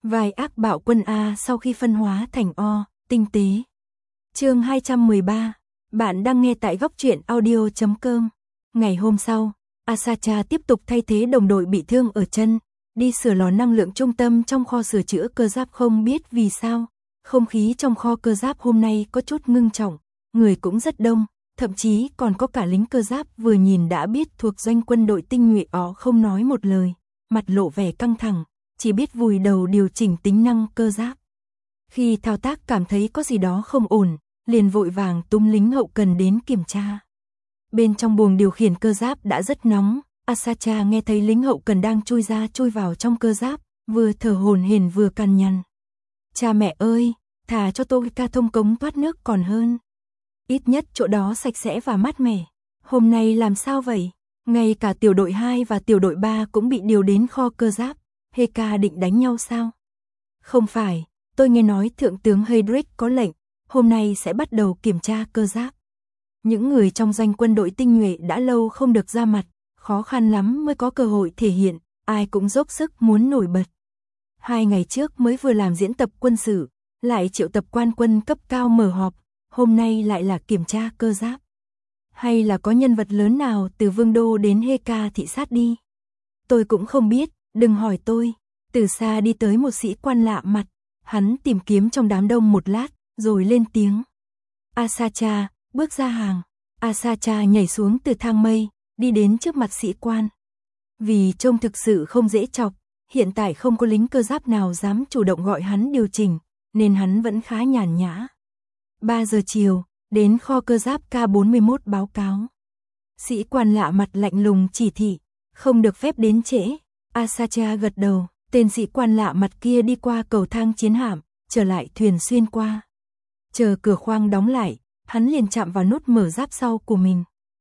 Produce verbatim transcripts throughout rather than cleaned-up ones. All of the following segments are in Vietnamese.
Vai ác bạo quân A sau khi phân hóa thành O, tinh tế. Chương hai trăm mười ba. Bạn đang nghe tại góc truyện audio chấm com. Ngày hôm sau, Asaka tiếp tục thay thế đồng đội bị thương ở chân, đi sửa lò năng lượng trung tâm trong kho sửa chữa cơ giáp. Không biết vì sao, không khí trong kho cơ giáp hôm nay có chút ngưng trọng, người cũng rất đông, thậm chí còn có cả lính cơ giáp vừa nhìn đã biết thuộc doanh quân đội tinh nhuệ ó không nói một lời, mặt lộ vẻ căng thẳng, chỉ biết vùi đầu điều chỉnh tính năng cơ giáp. Khi thao tác cảm thấy có gì đó không ổn, liền vội vàng túm lính hậu cần đến kiểm tra. Bên trong buồng điều khiển cơ giáp đã rất nóng, Asaka nghe thấy lính hậu cần đang chui ra chui vào trong cơ giáp, vừa thở hổn hển vừa cằn nhằn. Cha mẹ ơi, thà cho tôi ca thông cống thoát nước còn hơn. Ít nhất chỗ đó sạch sẽ và mát mẻ. Hôm nay làm sao vậy? Ngay cả tiểu đội hai và tiểu đội ba cũng bị điều đến kho cơ giáp. Heka định đánh nhau sao? Không phải, tôi nghe nói thượng tướng Heydrich có lệnh, hôm nay sẽ bắt đầu kiểm tra cơ giáp. Những người trong doanh quân đội tinh nhuệ đã lâu không được ra mặt, khó khăn lắm mới có cơ hội thể hiện, ai cũng dốc sức muốn nổi bật. Hai ngày trước mới vừa làm diễn tập quân sự, lại triệu tập quan quân cấp cao mở họp, hôm nay lại là kiểm tra cơ giáp. Hay là có nhân vật lớn nào từ Vương Đô đến Heka thị sát đi? Tôi cũng không biết, đừng hỏi tôi. Từ xa đi tới một sĩ quan lạ mặt, hắn tìm kiếm trong đám đông một lát, rồi lên tiếng. Asaka, bước ra hàng. Asaka nhảy xuống từ thang mây, đi đến trước mặt sĩ quan. Vì trông thực sự không dễ chọc, hiện tại không có lính cơ giáp nào dám chủ động gọi hắn điều chỉnh, nên hắn vẫn khá nhàn nhã. ba giờ chiều, đến kho cơ giáp K bốn mươi mốt báo cáo. Sĩ quan lạ mặt lạnh lùng chỉ thị, không được phép đến trễ. Asaka gật đầu, tên sĩ quan lạ mặt kia đi qua cầu thang chiến hạm, trở lại thuyền xuyên qua. Chờ cửa khoang đóng lại, hắn liền chạm vào nút mở giáp sau của mình.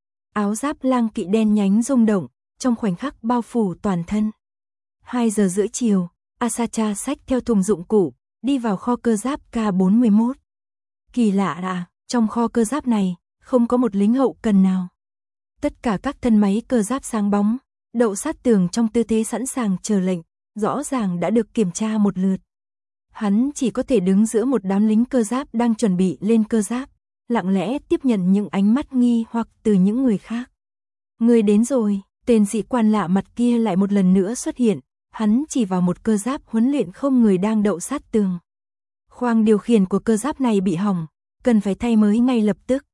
Áo giáp lang kỵ đen nhánh rung động, trong khoảnh khắc bao phủ toàn thân. hai giờ rưỡi chiều, Asaka xách theo thùng dụng cụ, đi vào kho cơ giáp K bốn mươi mốt. Kỳ lạ à, trong kho cơ giáp này, không có một lính hậu cần nào. Tất cả các thân máy cơ giáp sáng bóng, đậu sát tường trong tư thế sẵn sàng chờ lệnh, rõ ràng đã được kiểm tra một lượt. Hắn chỉ có thể đứng giữa một đám lính cơ giáp đang chuẩn bị lên cơ giáp, lặng lẽ tiếp nhận những ánh mắt nghi hoặc từ những người khác. Người đến rồi, tên sĩ quan lạ mặt kia lại một lần nữa xuất hiện, hắn chỉ vào một cơ giáp huấn luyện không người đang đậu sát tường. Khoang điều khiển của cơ giáp này bị hỏng, cần phải thay mới ngay lập tức.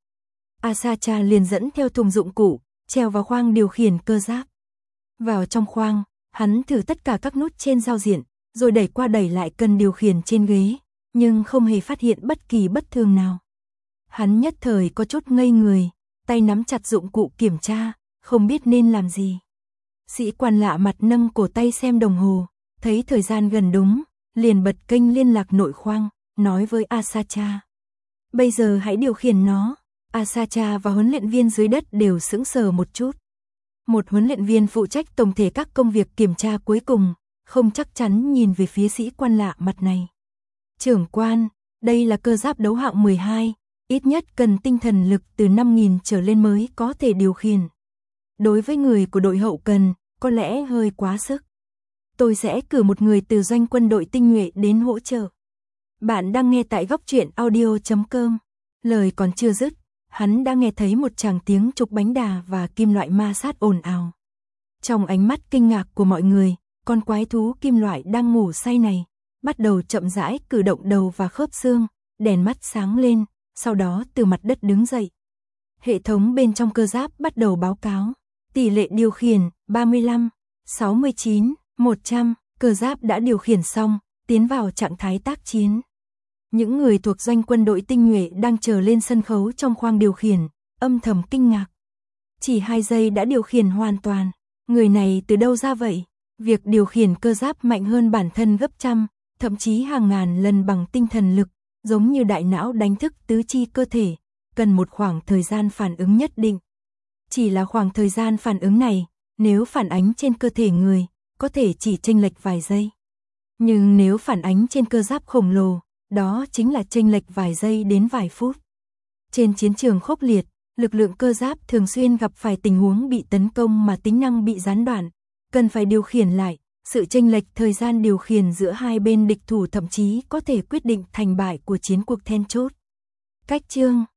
Asaka liền dẫn theo thùng dụng cụ, treo vào khoang điều khiển cơ giáp. Vào trong khoang, hắn thử tất cả các nút trên giao diện, rồi đẩy qua đẩy lại cần điều khiển trên ghế, nhưng không hề phát hiện bất kỳ bất thường nào. Hắn nhất thời có chút ngây người, tay nắm chặt dụng cụ kiểm tra, không biết nên làm gì. Sĩ quan lạ mặt nâng cổ tay xem đồng hồ, thấy thời gian gần đúng, liền bật kênh liên lạc nội khoang, nói với Asaka. Bây giờ hãy điều khiển nó. Asaka và huấn luyện viên dưới đất đều sững sờ một chút. Một huấn luyện viên phụ trách tổng thể các công việc kiểm tra cuối cùng, không chắc chắn nhìn về phía sĩ quan lạ mặt này. Trưởng quan, đây là cơ giáp đấu hạng mười hai, ít nhất cần tinh thần lực từ năm nghìn trở lên mới có thể điều khiển. Đối với người của đội hậu cần, có lẽ hơi quá sức. Tôi sẽ cử một người từ doanh quân đội tinh nhuệ đến hỗ trợ. Bạn đang nghe tại góc truyện audio chấm com. Lời còn chưa dứt, hắn đã nghe thấy một tràng tiếng trục bánh đà và kim loại ma sát ồn ào. Trong ánh mắt kinh ngạc của mọi người, con quái thú kim loại đang ngủ say này bắt đầu chậm rãi cử động đầu và khớp xương, đèn mắt sáng lên, sau đó từ mặt đất đứng dậy. Hệ thống bên trong cơ giáp bắt đầu báo cáo. Tỷ lệ điều khiển ba mươi lăm, sáu mươi chín, một trăm, cơ giáp đã điều khiển xong, tiến vào trạng thái tác chiến. Những người thuộc doanh quân đội tinh nhuệ đang chờ lên sân khấu trong khoang điều khiển, âm thầm kinh ngạc. Chỉ hai giây đã điều khiển hoàn toàn, người này từ đâu ra vậy? Việc điều khiển cơ giáp mạnh hơn bản thân gấp trăm, thậm chí hàng ngàn lần bằng tinh thần lực, giống như đại não đánh thức tứ chi cơ thể, cần một khoảng thời gian phản ứng nhất định. Chỉ là khoảng thời gian phản ứng này, nếu phản ánh trên cơ thể người, có thể chỉ chênh lệch vài giây. Nhưng nếu phản ánh trên cơ giáp khổng lồ, đó chính là chênh lệch vài giây đến vài phút. Trên chiến trường khốc liệt, lực lượng cơ giáp thường xuyên gặp phải tình huống bị tấn công mà tính năng bị gián đoạn, cần phải điều khiển lại, Sự chênh lệch thời gian điều khiển giữa hai bên địch thủ thậm chí có thể quyết định thành bại của chiến cuộc then chốt. Cách chương